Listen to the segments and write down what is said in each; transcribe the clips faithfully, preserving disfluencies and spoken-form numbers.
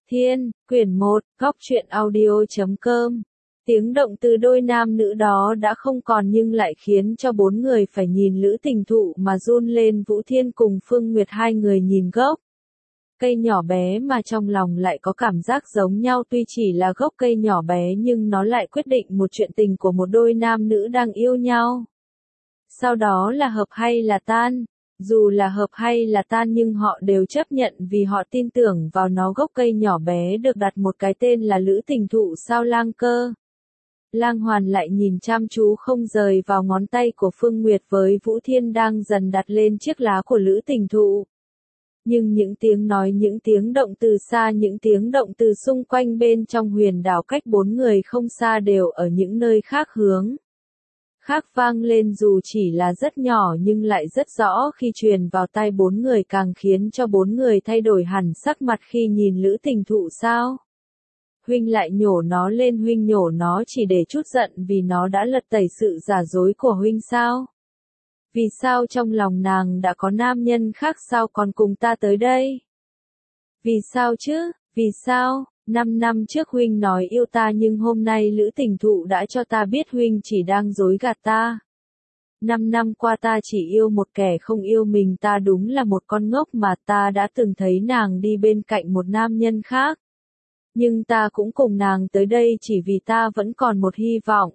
Thiên, quyển một, góc truyện audio.com. Tiếng động từ đôi nam nữ đó đã không còn nhưng lại khiến cho bốn người phải nhìn Lữ Tình Thụ mà run lên. Vũ Thiên cùng Phương Nguyệt hai người nhìn gốc cây nhỏ bé mà trong lòng lại có cảm giác giống nhau, tuy chỉ là gốc cây nhỏ bé nhưng nó lại quyết định một chuyện tình của một đôi nam nữ đang yêu nhau. Sau đó là hợp hay là tan. Dù là hợp hay là tan nhưng họ đều chấp nhận vì họ tin tưởng vào nó. Gốc cây nhỏ bé được đặt một cái tên là Lữ Tình Thụ sao Lang Cơ. Lang Hoàn lại nhìn chăm chú không rời vào ngón tay của Phương Nguyệt với Vũ Thiên đang dần đặt lên chiếc lá của Lữ Tình Thụ. Nhưng những tiếng nói, những tiếng động từ xa, những tiếng động từ xung quanh bên trong huyền đảo cách bốn người không xa đều ở những nơi khác hướng khác vang lên, dù chỉ là rất nhỏ nhưng lại rất rõ khi truyền vào tai bốn người, càng khiến cho bốn người thay đổi hẳn sắc mặt khi nhìn Lữ Tình Thụ. Sao? Huynh lại nhổ nó lên, huynh nhổ nó chỉ để chút giận vì nó đã lật tẩy sự giả dối của huynh sao? Vì sao trong lòng nàng đã có nam nhân khác, sao còn cùng ta tới đây? Vì sao chứ? Vì sao? Năm năm trước huynh nói yêu ta nhưng hôm nay Lữ Tình Thụ đã cho ta biết huynh chỉ đang dối gạt ta. Năm năm qua ta chỉ yêu một kẻ không yêu mình, ta đúng là một con ngốc mà. Ta đã từng thấy nàng đi bên cạnh một nam nhân khác. Nhưng ta cũng cùng nàng tới đây chỉ vì ta vẫn còn một hy vọng.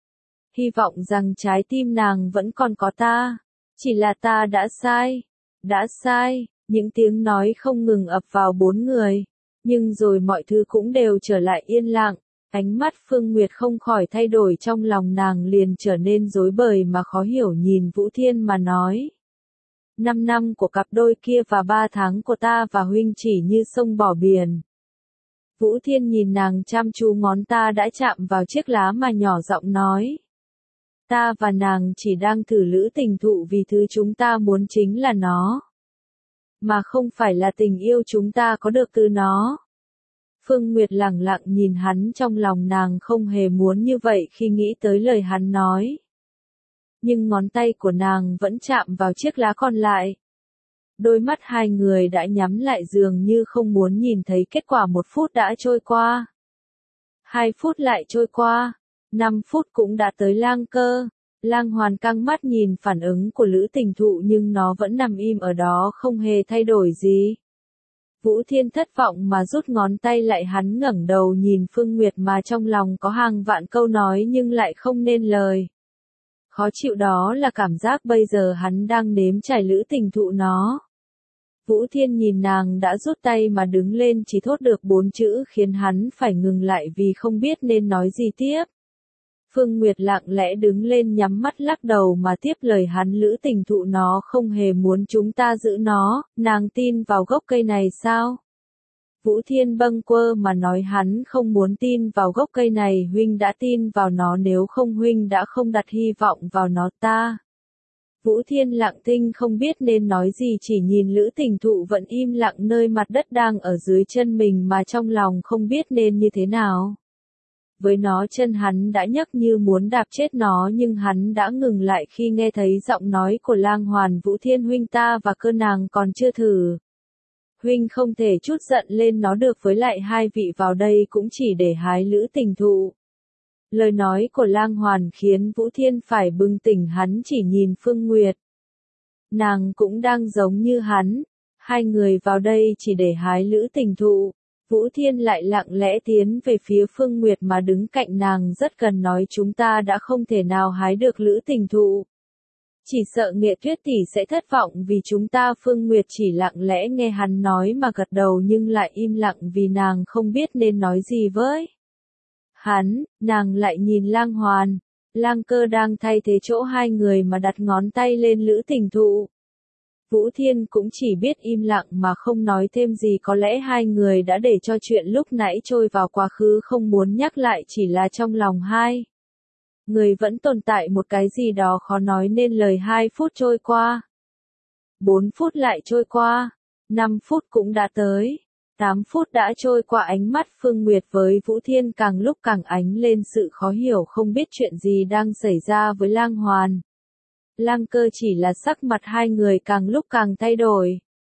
Hy vọng rằng trái tim nàng vẫn còn có ta. Chỉ là ta đã sai. Đã sai. Những tiếng nói không ngừng ập vào bốn người. Nhưng rồi mọi thứ cũng đều trở lại yên lặng. Ánh mắt Phương Nguyệt không khỏi thay đổi, trong lòng nàng liền trở nên rối bời mà khó hiểu, nhìn Vũ Thiên mà nói. Năm năm của cặp đôi kia và ba tháng của ta và huynh chỉ như sông bỏ biển. Vũ Thiên nhìn nàng chăm chú, ngón ta đã chạm vào chiếc lá mà nhỏ giọng nói. Ta và nàng chỉ đang thử Lữ Tình Thụ, vì thứ chúng ta muốn chính là nó. Mà không phải là tình yêu chúng ta có được từ nó. Phương Nguyệt lặng lặng nhìn hắn, trong lòng nàng không hề muốn như vậy khi nghĩ tới lời hắn nói. Nhưng ngón tay của nàng vẫn chạm vào chiếc lá còn lại. Đôi mắt hai người đã nhắm lại, dường như không muốn nhìn thấy kết quả. Một phút đã trôi qua. Hai phút lại trôi qua. Năm phút cũng đã tới. Lang Cơ, Lang Hoàn căng mắt nhìn phản ứng của Lữ Tình Thụ nhưng nó vẫn nằm im ở đó không hề thay đổi gì. Vũ Thiên thất vọng mà rút ngón tay lại, hắn ngẩng đầu nhìn Phương Nguyệt mà trong lòng có hàng vạn câu nói nhưng lại không nên lời. Khó chịu đó là cảm giác bây giờ hắn đang nếm trải Lữ Tình Thụ nó. Vũ Thiên nhìn nàng đã rút tay mà đứng lên chỉ thốt được bốn chữ khiến hắn phải ngừng lại vì không biết nên nói gì tiếp. Phương Nguyệt lặng lẽ đứng lên, nhắm mắt lắc đầu mà tiếp lời hắn. Lữ Tình Thụ nó không hề muốn chúng ta giữ nó. Nàng tin vào gốc cây này sao? Vũ Thiên bâng quơ mà nói, hắn không muốn tin vào gốc cây này. Huynh đã tin vào nó, nếu không huynh đã không đặt hy vọng vào nó. Ta. Vũ Thiên lặng thinh không biết nên nói gì, chỉ nhìn Lữ Tình Thụ vẫn im lặng nơi mặt đất đang ở dưới chân mình mà trong lòng không biết nên như thế nào. Với nó, chân hắn đã nhấc như muốn đạp chết nó, nhưng hắn đã ngừng lại khi nghe thấy giọng nói của Lang Hoàn. Vũ Thiên huynh, ta và Cơ nàng còn chưa thử. Huynh không thể chút giận lên nó được, với lại hai vị vào đây cũng chỉ để hái Lữ Tình Thụ. Lời nói của Lang Hoàn khiến Vũ Thiên phải bừng tỉnh, hắn chỉ nhìn Phương Nguyệt. Nàng cũng đang giống như hắn. Hai người vào đây chỉ để hái Lữ Tình Thụ. Vũ Thiên lại lặng lẽ tiến về phía Phương Nguyệt mà đứng cạnh nàng rất gần, nói chúng ta đã không thể nào hái được Lữ Tình Thụ. Chỉ sợ Nghệ Tuyết tỷ sẽ thất vọng vì chúng ta. Phương Nguyệt chỉ lặng lẽ nghe hắn nói mà gật đầu nhưng lại im lặng vì nàng không biết nên nói gì với hắn. Nàng lại nhìn Lang Hoàn. Lang Cơ đang thay thế chỗ hai người mà đặt ngón tay lên Lữ Tình Thụ. Vũ Thiên cũng chỉ biết im lặng mà không nói thêm gì, có lẽ hai người đã để cho chuyện lúc nãy trôi vào quá khứ, không muốn nhắc lại, chỉ là trong lòng hai người vẫn tồn tại một cái gì đó khó nói nên lời. Hai phút trôi qua. Bốn phút lại trôi qua. Năm phút cũng đã tới. Tám phút đã trôi qua. Ánh mắt Phương Nguyệt với Vũ Thiên càng lúc càng ánh lên sự khó hiểu, không biết chuyện gì đang xảy ra với Lang Hoàn. Lang Cơ chỉ là sắc mặt hai người càng lúc càng thay đổi.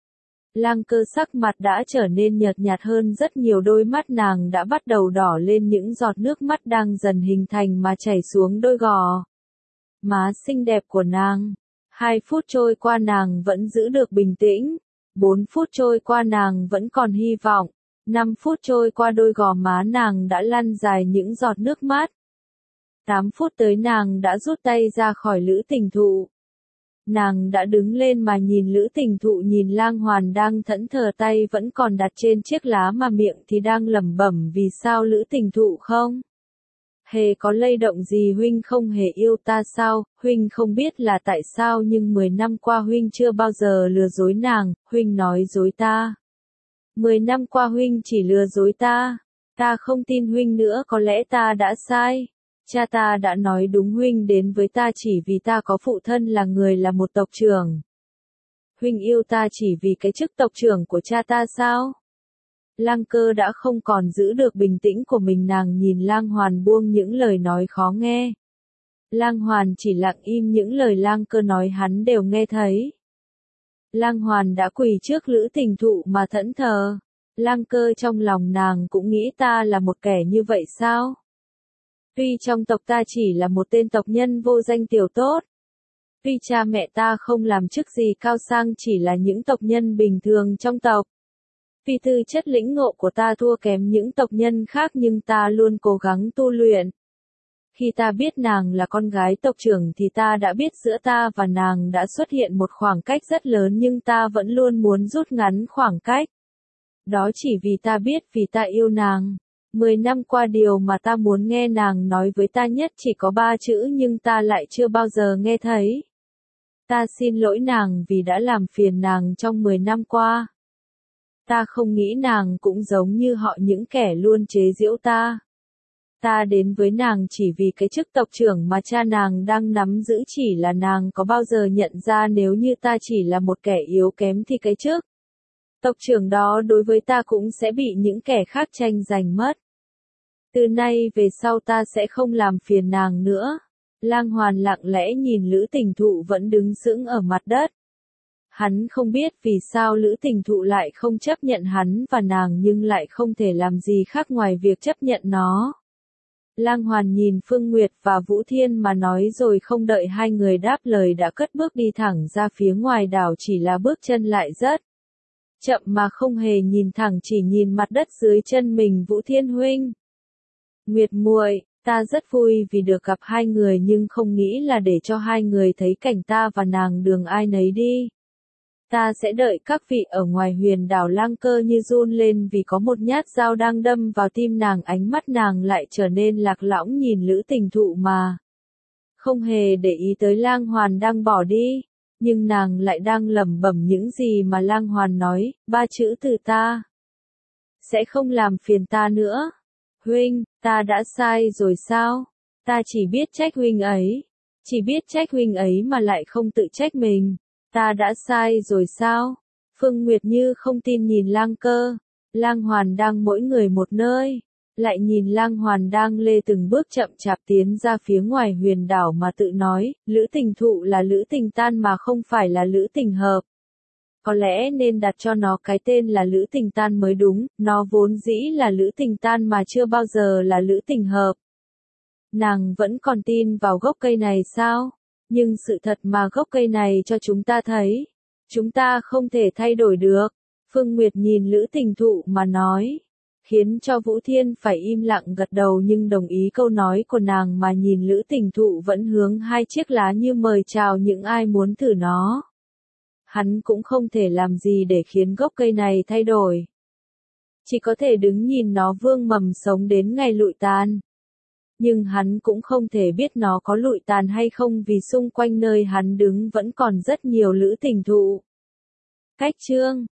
Lang Cơ sắc mặt đã trở nên nhợt nhạt hơn rất nhiều, đôi mắt nàng đã bắt đầu đỏ lên, những giọt nước mắt đang dần hình thành mà chảy xuống đôi gò má xinh đẹp của nàng. Hai phút trôi qua nàng vẫn giữ được bình tĩnh. Bốn phút trôi qua nàng vẫn còn hy vọng. Năm phút trôi qua đôi gò má nàng đã lăn dài những giọt nước mắt. Tám phút tới nàng đã rút tay ra khỏi Lữ Tình Thụ. Nàng đã đứng lên mà nhìn Lữ Tình Thụ, nhìn Lang Hoàn đang thẫn thờ, tay vẫn còn đặt trên chiếc lá mà miệng thì đang lẩm bẩm vì sao Lữ Tình Thụ không hề có lay động gì. Huynh không hề yêu ta sao? Huynh không biết là tại sao, nhưng mười năm qua huynh chưa bao giờ lừa dối nàng, huynh nói dối ta. Mười năm qua huynh chỉ lừa dối ta. Ta không tin huynh nữa, có lẽ ta đã sai. Cha ta đã nói đúng, huynh đến với ta chỉ vì ta có phụ thân là người là một tộc trưởng. Huynh yêu ta chỉ vì cái chức tộc trưởng của cha ta sao? Lang Cơ đã không còn giữ được bình tĩnh của mình, nàng nhìn Lang Hoàn buông những lời nói khó nghe. Lang Hoàn chỉ lặng im, những lời Lang Cơ nói hắn đều nghe thấy. Lang Hoàn đã quỳ trước Lữ Tình Thụ mà thẫn thờ. Lang Cơ trong lòng nàng cũng nghĩ ta là một kẻ như vậy sao? Tuy trong tộc ta chỉ là một tên tộc nhân vô danh tiểu tốt. Tuy cha mẹ ta không làm chức gì cao sang, chỉ là những tộc nhân bình thường trong tộc. Vì tư chất lĩnh ngộ của ta thua kém những tộc nhân khác, nhưng ta luôn cố gắng tu luyện. Khi ta biết nàng là con gái tộc trưởng thì ta đã biết giữa ta và nàng đã xuất hiện một khoảng cách rất lớn, nhưng ta vẫn luôn muốn rút ngắn khoảng cách. Đó chỉ vì ta biết, vì ta yêu nàng. Mười năm qua điều mà ta muốn nghe nàng nói với ta nhất chỉ có ba chữ, nhưng ta lại chưa bao giờ nghe thấy. Ta xin lỗi nàng vì đã làm phiền nàng trong mười năm qua. Ta không nghĩ nàng cũng giống như họ, những kẻ luôn chế giễu ta. Ta đến với nàng chỉ vì cái chức tộc trưởng mà cha nàng đang nắm giữ, chỉ là nàng có bao giờ nhận ra nếu như ta chỉ là một kẻ yếu kém thì cái chức tộc trưởng đó đối với ta cũng sẽ bị những kẻ khác tranh giành mất. Từ nay về sau ta sẽ không làm phiền nàng nữa. Lang Hoàn lặng lẽ nhìn Lữ Tình Thụ vẫn đứng sững ở mặt đất. Hắn không biết vì sao Lữ Tình Thụ lại không chấp nhận hắn và nàng, nhưng lại không thể làm gì khác ngoài việc chấp nhận nó. Lang Hoàn nhìn Phương Nguyệt và Vũ Thiên mà nói, rồi không đợi hai người đáp lời đã cất bước đi thẳng ra phía ngoài đảo, chỉ là bước chân lại rất chậm mà không hề nhìn thẳng, chỉ nhìn mặt đất dưới chân mình. Vũ Thiên huynh, Nguyệt muội, ta rất vui vì được gặp hai người, nhưng không nghĩ là để cho hai người thấy cảnh ta và nàng đường ai nấy đi. Ta sẽ đợi các vị ở ngoài huyền đảo. Lang Cơ như run lên vì có một nhát dao đang đâm vào tim nàng, ánh mắt nàng lại trở nên lạc lõng nhìn Lữ Tình Thụ mà không hề để ý tới Lang Hoàn đang bỏ đi, nhưng nàng lại đang lẩm bẩm những gì mà Lang Hoàn nói, ba chữ từ ta sẽ không làm phiền ta nữa. Huynh, ta đã sai rồi sao? Ta chỉ biết trách huynh ấy, chỉ biết trách huynh ấy mà lại không tự trách mình. Ta đã sai rồi sao? Phương Nguyệt như không tin nhìn Lang Cơ. Lang Hoàn đang mỗi người một nơi, lại nhìn Lang Hoàn đang lê từng bước chậm chạp tiến ra phía ngoài huyền đảo mà tự nói, Lữ Tình Thụ là Lữ Tình Tan mà không phải là Lữ Tình Hợp. Có lẽ nên đặt cho nó cái tên là Lữ Tình Tan mới đúng, nó vốn dĩ là Lữ Tình Tan mà chưa bao giờ là Lữ Tình Hợp. Nàng vẫn còn tin vào gốc cây này sao? Nhưng sự thật mà gốc cây này cho chúng ta thấy, chúng ta không thể thay đổi được. Phương Nguyệt nhìn Lữ Tình Thụ mà nói, khiến cho Vũ Thiên phải im lặng gật đầu nhưng đồng ý câu nói của nàng, mà nhìn Lữ Tình Thụ vẫn hướng hai chiếc lá như mời chào những ai muốn thử nó. Hắn cũng không thể làm gì để khiến gốc cây này thay đổi. Chỉ có thể đứng nhìn nó vương mầm sống đến ngày lụi tàn. Nhưng hắn cũng không thể biết nó có lụi tàn hay không, vì xung quanh nơi hắn đứng vẫn còn rất nhiều Lữ Tình Thụ. Cách chương